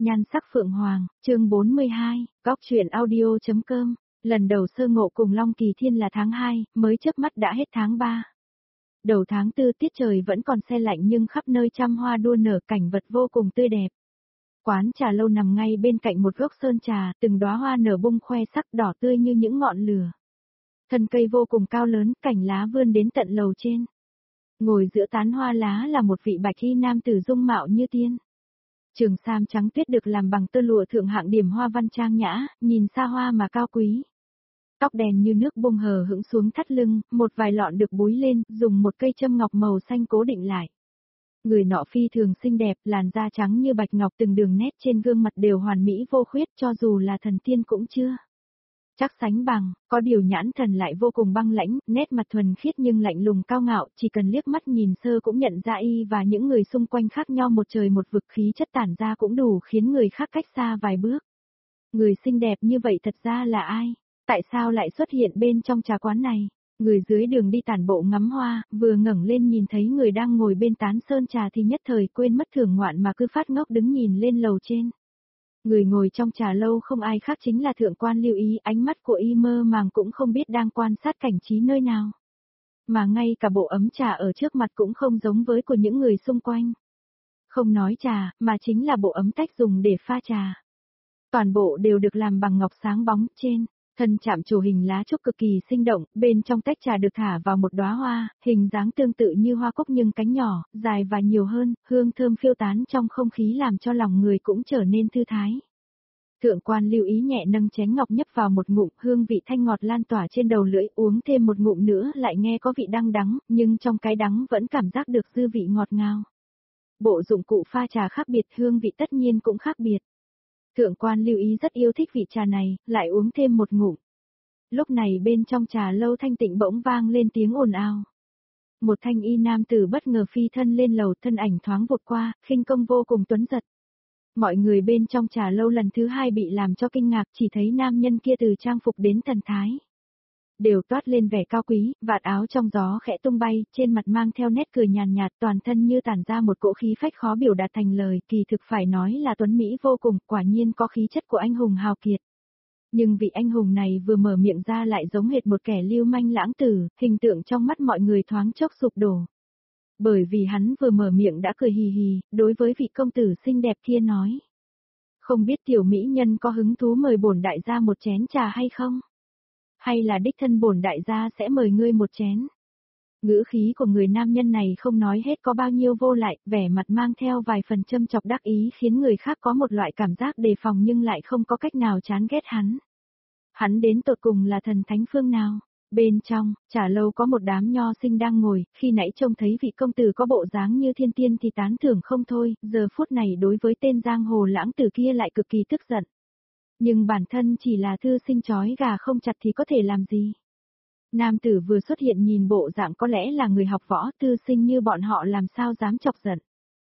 Nhan sắc phượng hoàng, chương 42, góc truyện audio.com, lần đầu sơ ngộ cùng Long Kỳ Thiên là tháng 2, mới chớp mắt đã hết tháng 3. Đầu tháng 4 tiết trời vẫn còn se lạnh nhưng khắp nơi trăm hoa đua nở, cảnh vật vô cùng tươi đẹp. Quán trà lâu nằm ngay bên cạnh một gốc sơn trà, từng đóa hoa nở bung khoe sắc đỏ tươi như những ngọn lửa. Thân cây vô cùng cao lớn, cành lá vươn đến tận lầu trên. Ngồi giữa tán hoa lá là một vị bạch y nam tử dung mạo như tiên. Trường sam trắng tuyết được làm bằng tơ lụa thượng hạng điểm hoa văn trang nhã, nhìn xa hoa mà cao quý. Tóc đen như nước bông hờ hững xuống thắt lưng, một vài lọn được búi lên, dùng một cây châm ngọc màu xanh cố định lại. Người nọ phi thường xinh đẹp, làn da trắng như bạch ngọc, từng đường nét trên gương mặt đều hoàn mỹ vô khuyết, cho dù là thần tiên cũng chưa chắc sánh bằng, có điều nhãn thần lại vô cùng băng lãnh, nét mặt thuần khiết nhưng lạnh lùng cao ngạo, chỉ cần liếc mắt nhìn sơ cũng nhận ra y và những người xung quanh khác nhau một trời một vực, khí chất tản ra cũng đủ khiến người khác cách xa vài bước. Người xinh đẹp như vậy thật ra là ai? Tại sao lại xuất hiện bên trong trà quán này? Người dưới đường đi tản bộ ngắm hoa, vừa ngẩng lên nhìn thấy người đang ngồi bên tán sơn trà thì nhất thời quên mất thưởng ngoạn mà cứ phát ngốc đứng nhìn lên lầu trên. Người ngồi trong trà lâu không ai khác chính là thượng quan Lưu Ý, ánh mắt của y mơ màng cũng không biết đang quan sát cảnh trí nơi nào. Mà ngay cả bộ ấm trà ở trước mặt cũng không giống với của những người xung quanh. Không nói trà, mà chính là bộ ấm tách dùng để pha trà. Toàn bộ đều được làm bằng ngọc sáng bóng, trên thân chạm trổ hình lá trúc cực kỳ sinh động, bên trong tách trà được thả vào một đóa hoa, hình dáng tương tự như hoa cúc nhưng cánh nhỏ, dài và nhiều hơn, hương thơm phiêu tán trong không khí làm cho lòng người cũng trở nên thư thái. Thượng quan Lưu Ý nhẹ nâng chén ngọc nhấp vào một ngụm, hương vị thanh ngọt lan tỏa trên đầu lưỡi, uống thêm một ngụm nữa lại nghe có vị đắng đắng, nhưng trong cái đắng vẫn cảm giác được dư vị ngọt ngào. Bộ dụng cụ pha trà khác biệt, hương vị tất nhiên cũng khác biệt. Thượng quan Lưu Ý rất yêu thích vị trà này, lại uống thêm một ngụm. Lúc này bên trong trà lâu thanh tịnh bỗng vang lên tiếng ồn ào. Một thanh y nam tử bất ngờ phi thân lên lầu, thân ảnh thoáng vụt qua, khinh công vô cùng tuấn giật. Mọi người bên trong trà lâu lần thứ hai bị làm cho kinh ngạc, chỉ thấy nam nhân kia từ trang phục đến thần thái đều toát lên vẻ cao quý, vạt áo trong gió khẽ tung bay, trên mặt mang theo nét cười nhàn nhạt, toàn thân như tản ra một cỗ khí phách khó biểu đạt thành lời, kỳ thực phải nói là tuấn mỹ vô cùng, quả nhiên có khí chất của anh hùng hào kiệt. Nhưng vị anh hùng này vừa mở miệng ra lại giống hệt một kẻ lưu manh lãng tử, hình tượng trong mắt mọi người thoáng chốc sụp đổ. Bởi vì hắn vừa mở miệng đã cười hì hì, đối với vị công tử xinh đẹp kia nói: "Không biết tiểu mỹ nhân có hứng thú mời bổn đại gia một chén trà hay không? Hay là đích thân bổn đại gia sẽ mời ngươi một chén?" Ngữ khí của người nam nhân này không nói hết có bao nhiêu vô lại, vẻ mặt mang theo vài phần châm chọc đắc ý khiến người khác có một loại cảm giác đề phòng nhưng lại không có cách nào chán ghét hắn. Hắn đến tột cùng là thần thánh phương nào? Bên trong, trà lâu có một đám nho sinh đang ngồi, khi nãy trông thấy vị công tử có bộ dáng như thiên tiên thì tán thưởng không thôi, giờ phút này đối với tên giang hồ lãng tử kia lại cực kỳ tức giận. Nhưng bản thân chỉ là thư sinh chói gà không chặt thì có thể làm gì? Nam tử vừa xuất hiện nhìn bộ dạng có lẽ là người học võ, thư sinh như bọn họ làm sao dám chọc giận.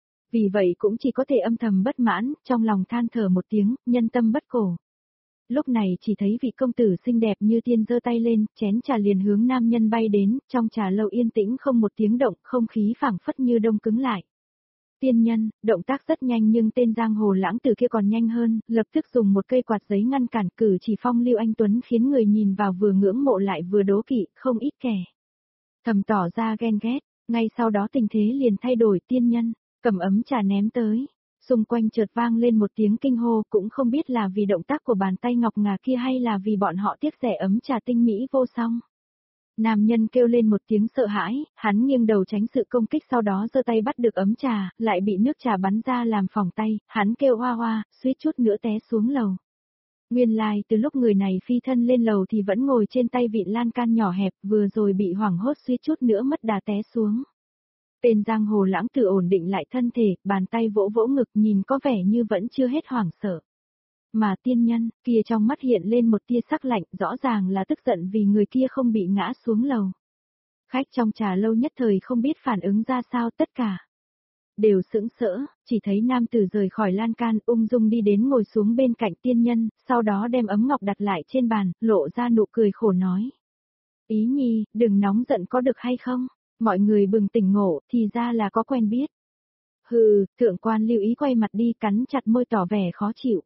Vì vậy cũng chỉ có thể âm thầm bất mãn, trong lòng than thở một tiếng, nhân tâm bất cổ. Lúc này chỉ thấy vị công tử xinh đẹp như tiên giơ tay lên, chén trà liền hướng nam nhân bay đến, trong trà lâu yên tĩnh không một tiếng động, không khí phảng phất như đông cứng lại. Tiên nhân, động tác rất nhanh nhưng tên giang hồ lãng tử kia còn nhanh hơn, lập tức dùng một cây quạt giấy ngăn cản, cử chỉ phong lưu anh tuấn khiến người nhìn vào vừa ngưỡng mộ lại vừa đố kỵ, không ít kẻ thầm tỏ ra ghen ghét. Ngay sau đó tình thế liền thay đổi, tiên nhân cầm ấm trà ném tới. Xung quanh chợt vang lên một tiếng kinh hô, cũng không biết là vì động tác của bàn tay ngọc ngà kia hay là vì bọn họ tiếc rẻ ấm trà tinh mỹ vô song. Nam nhân kêu lên một tiếng sợ hãi, hắn nghiêng đầu tránh sự công kích sau đó giơ tay bắt được ấm trà, lại bị nước trà bắn ra làm phỏng tay, hắn kêu oa oa, suýt chút nữa té xuống lầu. Nguyên lai từ lúc người này phi thân lên lầu thì vẫn ngồi trên tay vịn lan can nhỏ hẹp, vừa rồi bị hoảng hốt suýt chút nữa mất đà té xuống. Tên giang hồ lãng tử ổn định lại thân thể, bàn tay vỗ vỗ ngực nhìn có vẻ như vẫn chưa hết hoảng sợ. Mà tiên nhân, kia trong mắt hiện lên một tia sắc lạnh, rõ ràng là tức giận vì người kia không bị ngã xuống lầu. Khách trong trà lâu nhất thời không biết phản ứng ra sao, tất cả đều sững sỡ, chỉ thấy nam tử rời khỏi lan can ung dung đi đến ngồi xuống bên cạnh tiên nhân, sau đó đem ấm ngọc đặt lại trên bàn, lộ ra nụ cười khổ nói: "Ý nhi, đừng nóng giận có được hay không? Mọi người bừng tỉnh ngộ, thì ra là có quen biết. Hừ, thượng quan Lưu Ý quay mặt đi cắn chặt môi tỏ vẻ khó chịu.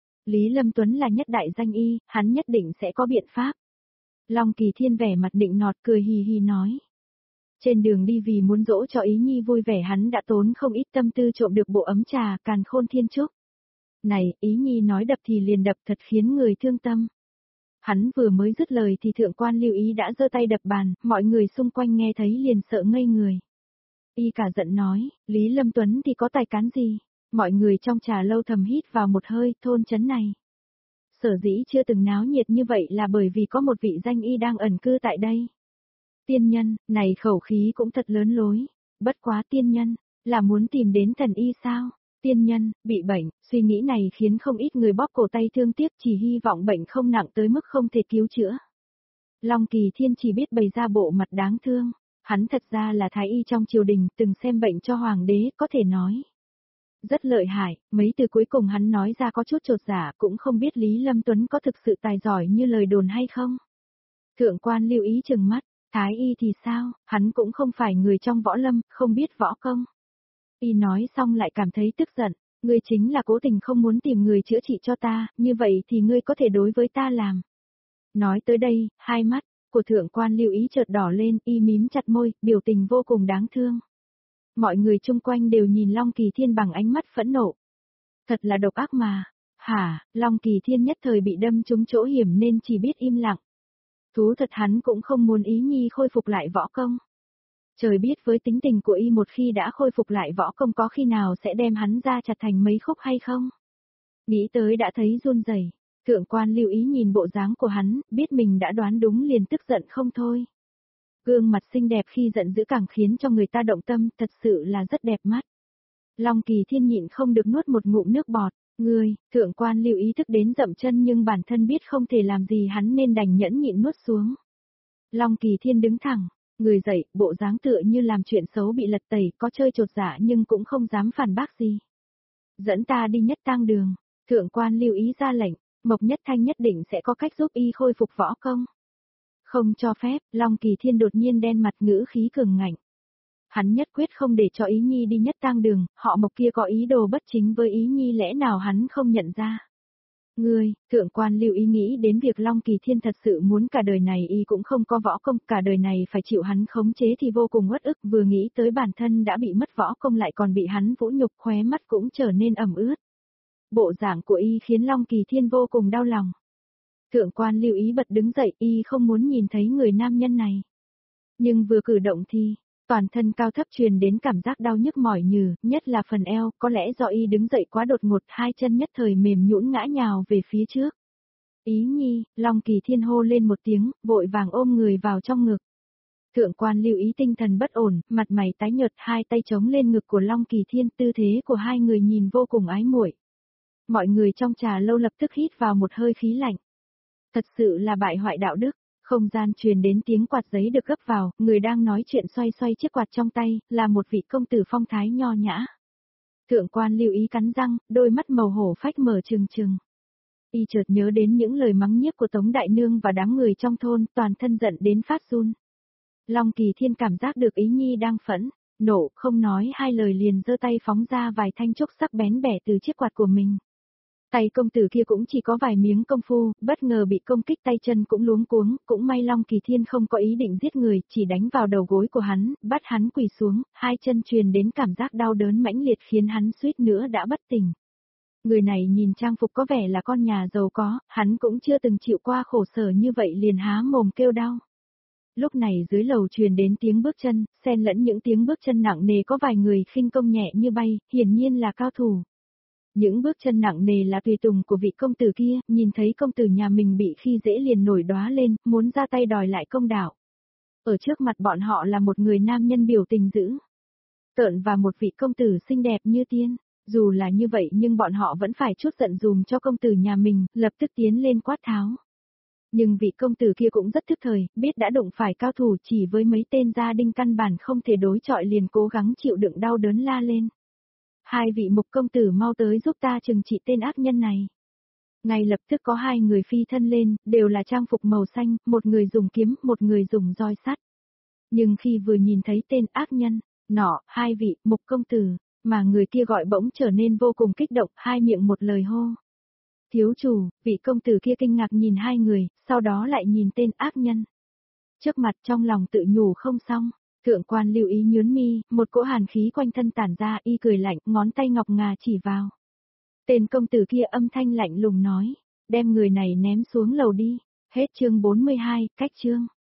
Lý Lâm Tuấn là nhất đại danh y, hắn nhất định sẽ có biện pháp. Long Kỳ Thiên vẻ mặt định nọt cười hì hì nói. Trên đường đi vì muốn dỗ cho Ý Nhi vui vẻ hắn đã tốn không ít tâm tư trộm được bộ ấm trà càn khôn thiên trúc. Này, Ý Nhi nói đập thì liền đập thật khiến người thương tâm. Hắn vừa mới dứt lời thì thượng quan Lưu Ý đã giơ tay đập bàn, mọi người xung quanh nghe thấy liền sợ ngây người. Y cả giận nói, Lý Lâm Tuấn thì có tài cán gì? Mọi người trong trà lâu thầm hít vào một hơi, thôn trấn này. Sở dĩ chưa từng náo nhiệt như vậy là bởi vì có một vị danh y đang ẩn cư tại đây. Tiên nhân, này khẩu khí cũng thật lớn lối. Bất quá tiên nhân, là muốn tìm đến thần y sao? Tiên nhân, bị bệnh, suy nghĩ này khiến không ít người bóp cổ tay thương tiếc chỉ hy vọng bệnh không nặng tới mức không thể cứu chữa. Long Kỳ Thiên chỉ biết bày ra bộ mặt đáng thương. Hắn thật ra là thái y trong triều đình, từng xem bệnh cho hoàng đế, có thể nói. Rất lợi hại, mấy từ cuối cùng hắn nói ra có chút chột dạ, cũng không biết Lý Lâm Tuấn có thực sự tài giỏi như lời đồn hay không. Thượng quan Lưu Ý trừng mắt, thái y thì sao, hắn cũng không phải người trong võ lâm, không biết võ công. Y nói xong lại cảm thấy tức giận, ngươi chính là cố tình không muốn tìm người chữa trị cho ta, như vậy thì ngươi có thể đối với ta làm. Nói tới đây, hai mắt của thượng quan Lưu Ý chợt đỏ lên, y mím chặt môi, biểu tình vô cùng đáng thương. Mọi người chung quanh đều nhìn Long Kỳ Thiên bằng ánh mắt phẫn nộ. Thật là độc ác mà. Hả, Long Kỳ Thiên nhất thời bị đâm trúng chỗ hiểm nên chỉ biết im lặng. Thú thật hắn cũng không muốn Ý Nhi khôi phục lại võ công. Trời biết với tính tình của y một khi đã khôi phục lại võ công có khi nào sẽ đem hắn ra chặt thành mấy khúc hay không? Nghĩ tới đã thấy run rẩy. Thượng quan Lưu Ý nhìn bộ dáng của hắn, biết mình đã đoán đúng liền tức giận không thôi. Gương mặt xinh đẹp khi giận dữ càng khiến cho người ta động tâm, thật sự là rất đẹp mắt. Long Kỳ Thiên nhịn không được nuốt một ngụm nước bọt, ngươi, thượng quan Lưu Ý thức đến dậm chân nhưng bản thân biết không thể làm gì hắn nên đành nhẫn nhịn nuốt xuống. Long Kỳ Thiên đứng thẳng, người dậy, bộ dáng tựa như làm chuyện xấu bị lật tẩy, có chơi chột dạ nhưng cũng không dám phản bác gì. Dẫn ta đi Nhất Tang Đường, thượng quan Lưu Ý ra lệnh, Mộc Nhất Thanh nhất định sẽ có cách giúp y khôi phục võ công. Không cho phép, Long Kỳ Thiên đột nhiên đen mặt ngữ khí cường ngạnh. Hắn nhất quyết không để cho Ý Nhi đi Nhất Tang Đường, họ Mộc kia có ý đồ bất chính với Ý Nhi lẽ nào hắn không nhận ra. Ngươi, thượng quan Lưu Ý nghĩ đến việc Long Kỳ Thiên thật sự muốn cả đời này y cũng không có võ công, cả đời này phải chịu hắn khống chế thì vô cùng uất ức, vừa nghĩ tới bản thân đã bị mất võ công lại còn bị hắn vũ nhục, khóe mắt cũng trở nên ẩm ướt. Bộ dạng của y khiến Long Kỳ Thiên vô cùng đau lòng. Thượng quan Lưu Ý bật đứng dậy, y không muốn nhìn thấy người nam nhân này. Nhưng vừa cử động thì, toàn thân cao thấp truyền đến cảm giác đau nhức mỏi nhừ, nhất là phần eo, có lẽ do y đứng dậy quá đột ngột, hai chân nhất thời mềm nhũn ngã nhào về phía trước. Ý Nhi, Long Kỳ Thiên hô lên một tiếng, vội vàng ôm người vào trong ngực. Thượng quan Lưu Ý tinh thần bất ổn, mặt mày tái nhợt, hai tay chống lên ngực của Long Kỳ Thiên, tư thế của hai người nhìn vô cùng ái muội. Mọi người trong trà lâu lập tức hít vào một hơi khí lạnh. Thật sự là bại hoại đạo đức, không gian truyền đến tiếng quạt giấy được gấp vào, người đang nói chuyện xoay xoay chiếc quạt trong tay, là một vị công tử phong thái nho nhã. Thượng quan Lưu Ý cắn răng, đôi mắt màu hổ phách mở trừng trừng. Y chợt nhớ đến những lời mắng nhiếc của Tống Đại Nương và đám người trong thôn, toàn thân giận đến phát run. Long Kỳ Thiên cảm giác được Ý Nhi đang phẫn, nộ, không nói hai lời liền giơ tay phóng ra vài thanh trúc sắc bén bẻ từ chiếc quạt của mình. Tay công tử kia cũng chỉ có vài miếng công phu, bất ngờ bị công kích tay chân cũng luống cuống, cũng may Long Kỳ Thiên không có ý định giết người, chỉ đánh vào đầu gối của hắn, bắt hắn quỳ xuống, hai chân truyền đến cảm giác đau đớn mãnh liệt khiến hắn suýt nữa đã bất tỉnh. Người này nhìn trang phục có vẻ là con nhà giàu có, hắn cũng chưa từng chịu qua khổ sở như vậy liền há mồm kêu đau. Lúc này dưới lầu truyền đến tiếng bước chân, xen lẫn những tiếng bước chân nặng nề có vài người khinh công nhẹ như bay, hiển nhiên là cao thủ. Những bước chân nặng nề là tùy tùng của vị công tử kia, nhìn thấy công tử nhà mình bị khi dễ liền nổi đóa lên, muốn ra tay đòi lại công đạo. Ở trước mặt bọn họ là một người nam nhân biểu tình dữ tợn và một vị công tử xinh đẹp như tiên. Dù là như vậy nhưng bọn họ vẫn phải chút giận dùm cho công tử nhà mình, lập tức tiến lên quát tháo. Nhưng vị công tử kia cũng rất thức thời, biết đã đụng phải cao thủ chỉ với mấy tên gia đinh căn bản không thể đối chọi liền cố gắng chịu đựng đau đớn la lên. Hai vị Mục công tử mau tới giúp ta trừng trị tên ác nhân này. Ngay lập tức có hai người phi thân lên, đều là trang phục màu xanh, một người dùng kiếm, một người dùng roi sắt. Nhưng khi vừa nhìn thấy tên ác nhân, nọ, hai vị Mục công tử, mà người kia gọi bỗng trở nên vô cùng kích động, hai miệng một lời hô. Thiếu chủ, vị công tử kia kinh ngạc nhìn hai người, sau đó lại nhìn tên ác nhân. Trước mặt trong lòng tự nhủ không xong, thượng quan lưu ý nhướng mi, một cỗ hàn khí quanh thân tản ra, y cười lạnh, ngón tay ngọc ngà chỉ vào. Tên công tử kia âm thanh lạnh lùng nói, đem người này ném xuống lầu đi. Hết chương 42, cách chương.